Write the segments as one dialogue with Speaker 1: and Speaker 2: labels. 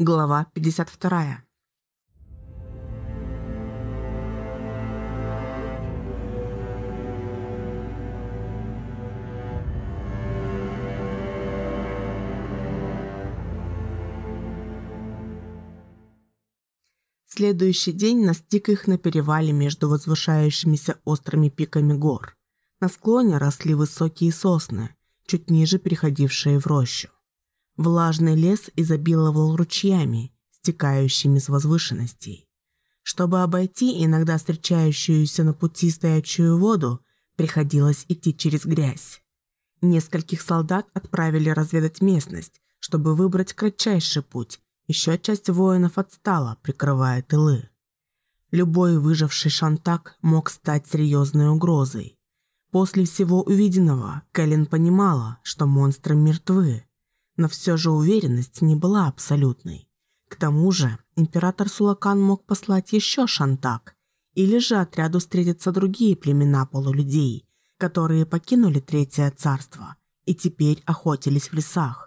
Speaker 1: Глава 52. Следующий день настиг их на перевале между возвышающимися острыми пиками гор. На склоне росли высокие сосны, чуть ниже переходившие в рощу. Влажный лес изобиловал ручьями, стекающими с возвышенностей. Чтобы обойти иногда встречающуюся на пути стоячую воду, приходилось идти через грязь. Нескольких солдат отправили разведать местность, чтобы выбрать кратчайший путь. Еще часть воинов отстала, прикрывая тылы. Любой выживший шантак мог стать серьезной угрозой. После всего увиденного Кэлен понимала, что монстры мертвы, но все же уверенность не была абсолютной. К тому же император Сулакан мог послать еще шантак, или же отряду встретятся другие племена полулюдей, которые покинули Третье царство и теперь охотились в лесах.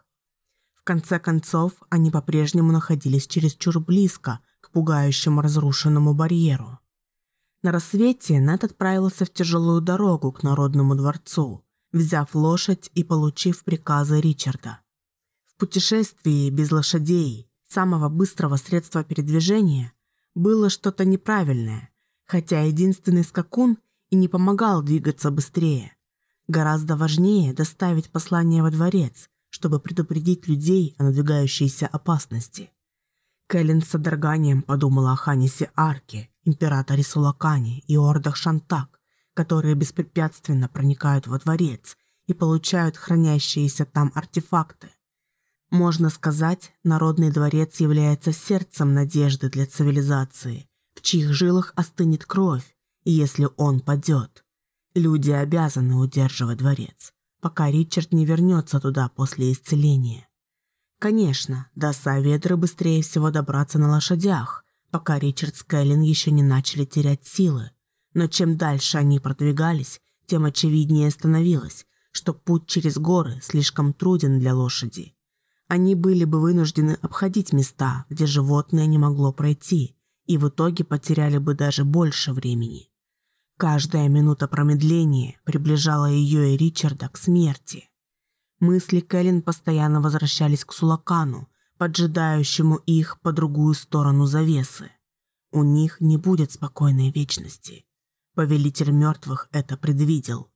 Speaker 1: В конце концов, они по-прежнему находились чересчур близко к пугающему разрушенному барьеру. На рассвете Нед отправился в тяжелую дорогу к Народному дворцу, взяв лошадь и получив приказы Ричарда. В путешествии без лошадей, самого быстрого средства передвижения, было что-то неправильное, хотя единственный скакун и не помогал двигаться быстрее. Гораздо важнее доставить послание во дворец, чтобы предупредить людей о надвигающейся опасности. Кэлен с содроганием подумала о Ханисе Арке, императоре Сулакане и ордах шантак, которые беспрепятственно проникают во дворец и получают хранящиеся там артефакты. Можно сказать, Народный дворец является сердцем надежды для цивилизации, в чьих жилах остынет кровь, и если он падет. Люди обязаны удерживать дворец, пока Ричард не вернется туда после исцеления. Конечно, до Сааведры быстрее всего добраться на лошадях, пока Ричард с Кэлен еще не начали терять силы, но чем дальше они продвигались, тем очевиднее становилось, что путь через горы слишком труден для лошади. Они были бы вынуждены обходить места, где животное не могло пройти, и в итоге потеряли бы даже больше времени. Каждая минута промедления приближала ее и Ричарда к смерти. Мысли Кэлен постоянно возвращались к Сулакану, поджидающему их по другую сторону завесы. У них не будет спокойной вечности. Повелитель мертвых это предвидел.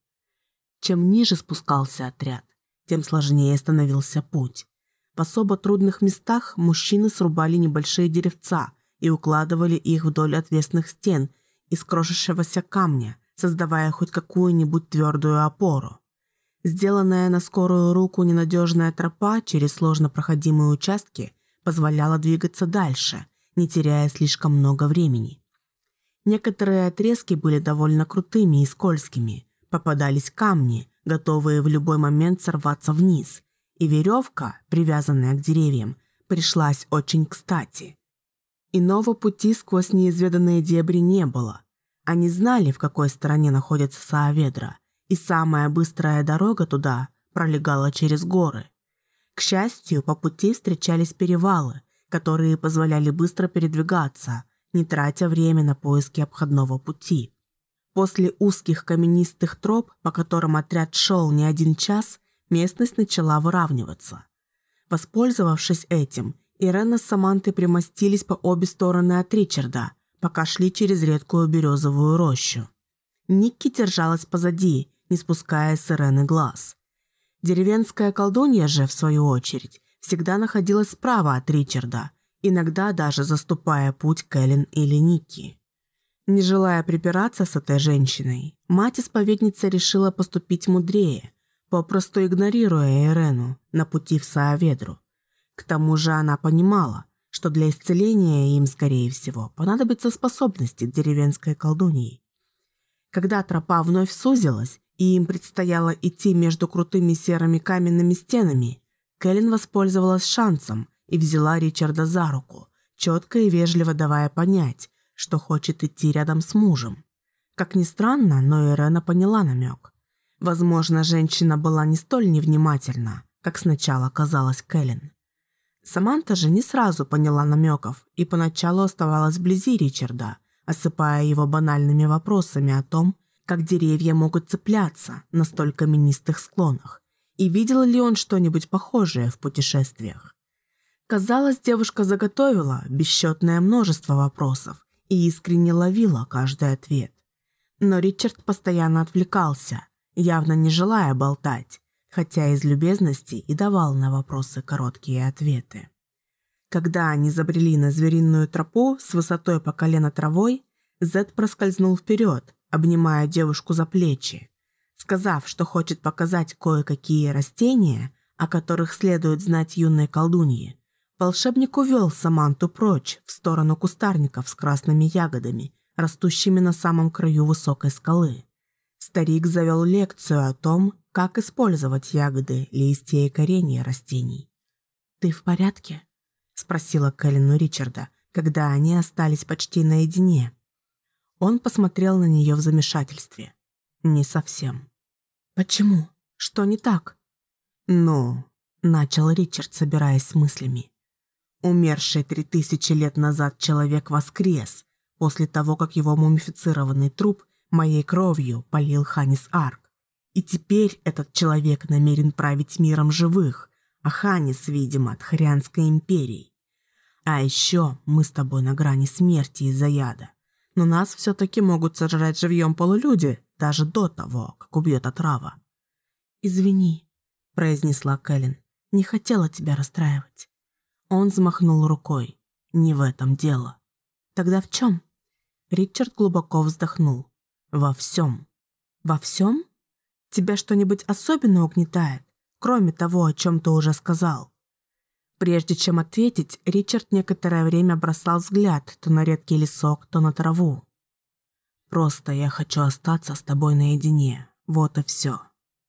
Speaker 1: Чем ниже спускался отряд, тем сложнее становился путь. В особо трудных местах мужчины срубали небольшие деревца и укладывали их вдоль отвесных стен из крошащегося камня, создавая хоть какую-нибудь твердую опору. Сделанная на скорую руку ненадежная тропа через сложно проходимые участки позволяла двигаться дальше, не теряя слишком много времени. Некоторые отрезки были довольно крутыми и скользкими, попадались камни, готовые в любой момент сорваться вниз, и веревка, привязанная к деревьям, пришлась очень кстати. Иного пути сквозь неизведанные дебри не было. Они знали, в какой стороне находится Сааведра, и самая быстрая дорога туда пролегала через горы. К счастью, по пути встречались перевалы, которые позволяли быстро передвигаться, не тратя время на поиски обходного пути. После узких каменистых троп, по которым отряд шел не один час, местность начала выравниваться. Воспользовавшись этим, Ирена с Самантой примостились по обе стороны от Ричарда, пока шли через редкую березовую рощу. Никки держалась позади, не спуская с Ирены глаз. Деревенская колдунья же, в свою очередь, всегда находилась справа от Ричарда, иногда даже заступая путь Кэлен или Никки. Не желая припираться с этой женщиной, мать-исповедница решила поступить мудрее, попросту игнорируя Ирену на пути в Сааведру. К тому же она понимала, что для исцеления им, скорее всего, понадобятся способности деревенской колдуньи. Когда тропа вновь сузилась, и им предстояло идти между крутыми серыми каменными стенами, Кэлен воспользовалась шансом и взяла Ричарда за руку, четко и вежливо давая понять, что хочет идти рядом с мужем. Как ни странно, но Ирена поняла намек. Возможно, женщина была не столь невнимательна, как сначала казалось Кэлен. Саманта же не сразу поняла намеков и поначалу оставалась вблизи Ричарда, осыпая его банальными вопросами о том, как деревья могут цепляться на столь каменистых склонах, и видел ли он что-нибудь похожее в путешествиях. Казалось, девушка заготовила бесчетное множество вопросов и искренне ловила каждый ответ. Но Ричард постоянно отвлекался, явно не желая болтать, хотя из любезности и давал на вопросы короткие ответы. Когда они забрели на звериную тропу с высотой по колено травой, Зед проскользнул вперед, обнимая девушку за плечи. Сказав, что хочет показать кое-какие растения, о которых следует знать юной колдунье, волшебник увел Саманту прочь в сторону кустарников с красными ягодами, растущими на самом краю высокой скалы. Старик завел лекцию о том, как использовать ягоды, листья и коренья растений. «Ты в порядке?» – спросила Кэлен у Ричарда, когда они остались почти наедине. Он посмотрел на нее в замешательстве. «Не совсем». «Почему? Что не так?» «Ну», – начал Ричард, собираясь с мыслями. «Умерший 3000 лет назад человек воскрес после того, как его мумифицированный труп моей кровью полил Ханис Арк. И теперь этот человек намерен править миром живых, а Ханис, видимо, от Харианской империи. А еще мы с тобой на грани смерти из-за яда. Но нас все-таки могут сожрать живьем полулюди, даже до того, как убьет отрава». «Извини», – произнесла Кэлен, – «не хотела тебя расстраивать». Он взмахнул рукой. «Не в этом дело». «Тогда в чем?» Ричард глубоко вздохнул. «Во всем». «Во всем? Тебя что-нибудь особенно угнетает, кроме того, о чем ты уже сказал?» Прежде чем ответить, Ричард некоторое время бросал взгляд то на редкий лесок, то на траву. «Просто я хочу остаться с тобой наедине. Вот и все».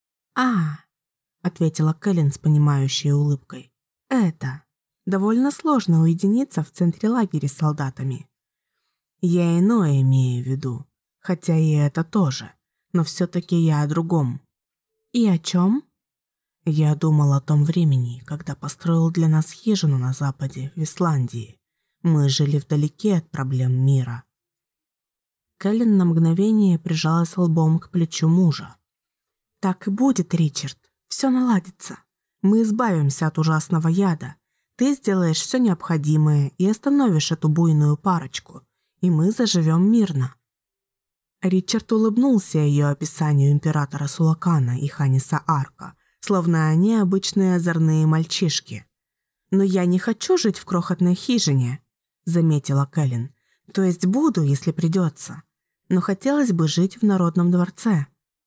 Speaker 1: Ответила Кэлен с понимающей улыбкой. «Это довольно сложно уединиться в центре лагеря с солдатами». «Я иное имею в виду, хотя и это тоже, но все-таки я о другом». «И о чем?» «Я думал о том времени, когда построил для нас хижину на западе, в Исландии. Мы жили вдалеке от проблем мира». Кэлен на мгновение прижалась лбом к плечу мужа. «Так и будет, Ричард. Все наладится. Мы избавимся от ужасного яда. Ты сделаешь все необходимое и остановишь эту буйную парочку, и мы заживем мирно». Ричард улыбнулся ее описанию императора Сулакана и Ханиса Арка, словно они обычные озорные мальчишки. «Но я не хочу жить в крохотной хижине», — заметила Кэлен. «То есть буду, если придется. Но хотелось бы жить в народном дворце».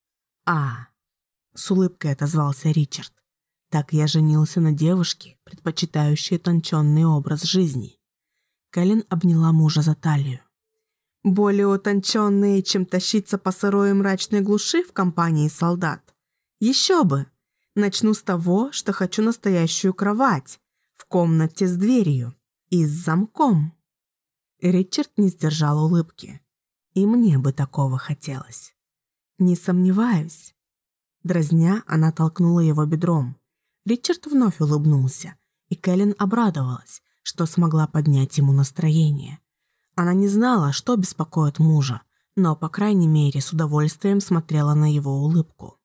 Speaker 1: С улыбкой отозвался Ричард. «Так я женился на девушке, предпочитающей утонченный образ жизни». Кэлен обняла мужа за талию. «Более утонченные, чем тащиться по сырой и мрачной глуши в компании солдат? Еще бы! Начну с того, что хочу настоящую кровать, в комнате с дверью и с замком». Ричард не сдержал улыбки. «И мне бы такого хотелось». «Не сомневаюсь». Дразня, она толкнула его бедром. Ричард вновь улыбнулся, и Кэлен обрадовалась, что смогла поднять ему настроение. Она не знала, что беспокоит мужа, но, по крайней мере, с удовольствием смотрела на его улыбку.